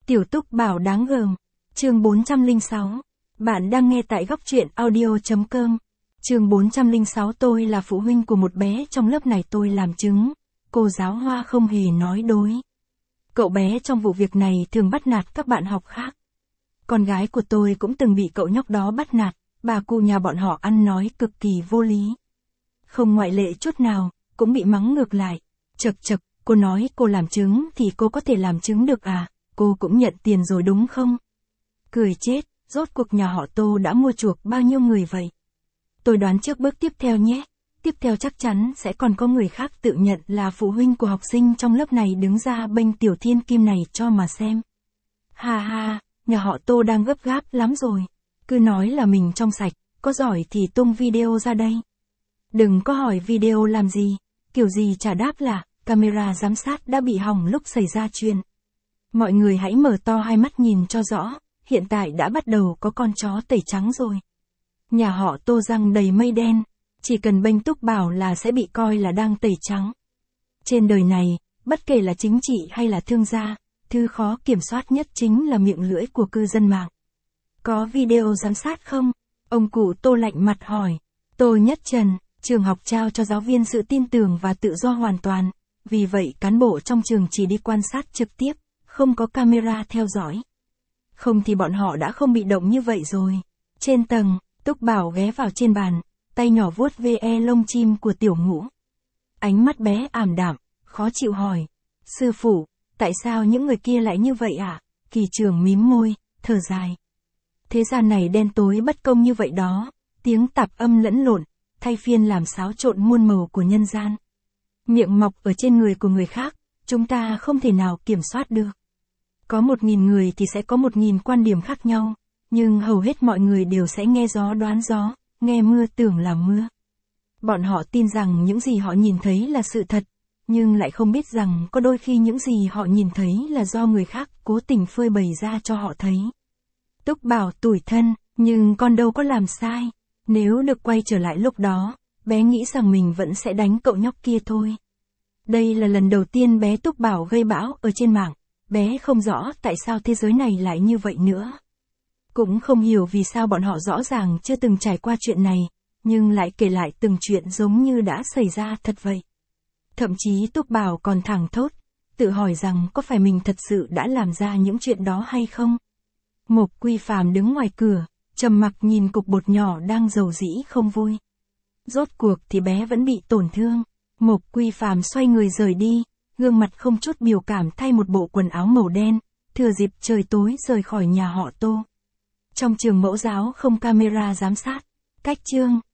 Tiểu Túc Bảo đáng gờm. Chương 406. Bạn đang nghe tại góc truyện audio.com. Chương 406. Tôi là phụ huynh của một bé trong lớp này, tôi làm chứng. Cô giáo Hoa không hề nói dối. Cậu bé trong vụ việc này thường bắt nạt các bạn học khác. Con gái của tôi cũng từng bị cậu nhóc đó bắt nạt, bà cụ nhà bọn họ ăn nói cực kỳ vô lý. Không ngoại lệ chút nào, cũng bị mắng ngược lại. Chậc chậc, cô nói cô làm chứng thì cô có thể làm chứng được à, cô cũng nhận tiền rồi đúng không? Cười chết, rốt cuộc nhà họ Tô đã mua chuộc bao nhiêu người vậy? Tôi đoán trước bước tiếp theo nhé. Tiếp theo chắc chắn sẽ còn có người khác tự nhận là phụ huynh của học sinh trong lớp này đứng ra bênh tiểu thiên kim này cho mà xem. Ha ha, nhà họ Tô đang gấp gáp lắm rồi. Cứ nói là mình trong sạch, có giỏi thì tung video ra đây. Đừng có hỏi video làm gì, kiểu gì trả đáp là, camera giám sát đã bị hỏng lúc xảy ra chuyện. Mọi người hãy mở to hai mắt nhìn cho rõ, hiện tại đã bắt đầu có con chó tẩy trắng rồi. Nhà họ Tô răng đầy mây đen, chỉ cần bênh Túc Bảo là sẽ bị coi là đang tẩy trắng. Trên đời này, bất kể là chính trị hay là thương gia, thứ khó kiểm soát nhất chính là miệng lưỡi của cư dân mạng. Có video giám sát không? Ông cụ Tô lạnh mặt hỏi. Tô Nhất Trần, trường học trao cho giáo viên sự tin tưởng và tự do hoàn toàn, vì vậy cán bộ trong trường chỉ đi quan sát trực tiếp, không có camera theo dõi. Không thì bọn họ đã không bị động như vậy rồi. Trên tầng, Túc Bảo ghé vào trên bàn, tay nhỏ vuốt ve lông chim của Tiểu Ngũ. Ánh mắt bé ảm đạm, khó chịu hỏi. Sư phụ, tại sao những người kia lại như vậy ạ? Kỳ trưởng mím môi, thở dài. Thế gian này đen tối bất công như vậy đó, tiếng tạp âm lẫn lộn, thay phiên làm xáo trộn muôn màu của nhân gian. Miệng mọc ở trên người của người khác, chúng ta không thể nào kiểm soát được. Có 1.000 người thì sẽ có 1.000 quan điểm khác nhau, nhưng hầu hết mọi người đều sẽ nghe gió đoán gió, nghe mưa tưởng là mưa. Bọn họ tin rằng những gì họ nhìn thấy là sự thật, nhưng lại không biết rằng có đôi khi những gì họ nhìn thấy là do người khác cố tình phơi bày ra cho họ thấy. Túc Bảo tủi thân, nhưng con đâu có làm sai. Nếu được quay trở lại lúc đó, bé nghĩ rằng mình vẫn sẽ đánh cậu nhóc kia thôi. Đây là lần đầu tiên bé Túc Bảo gây bão ở trên mạng. Bé không rõ tại sao thế giới này lại như vậy nữa. Cũng không hiểu vì sao bọn họ rõ ràng chưa từng trải qua chuyện này, nhưng lại kể lại từng chuyện giống như đã xảy ra thật vậy. Thậm chí Túc Bảo còn thẳng thốt, tự hỏi rằng có phải mình thật sự đã làm ra những chuyện đó hay không. Mộc Quy Phàm đứng ngoài cửa, trầm mặc nhìn cục bột nhỏ đang dầu dĩ không vui. Rốt cuộc thì bé vẫn bị tổn thương. Mộc Quy Phàm xoay người rời đi, gương mặt không chút biểu cảm thay một bộ quần áo màu đen, thừa dịp trời tối rời khỏi nhà họ Tô. Trong trường mẫu giáo không camera giám sát. Cách chương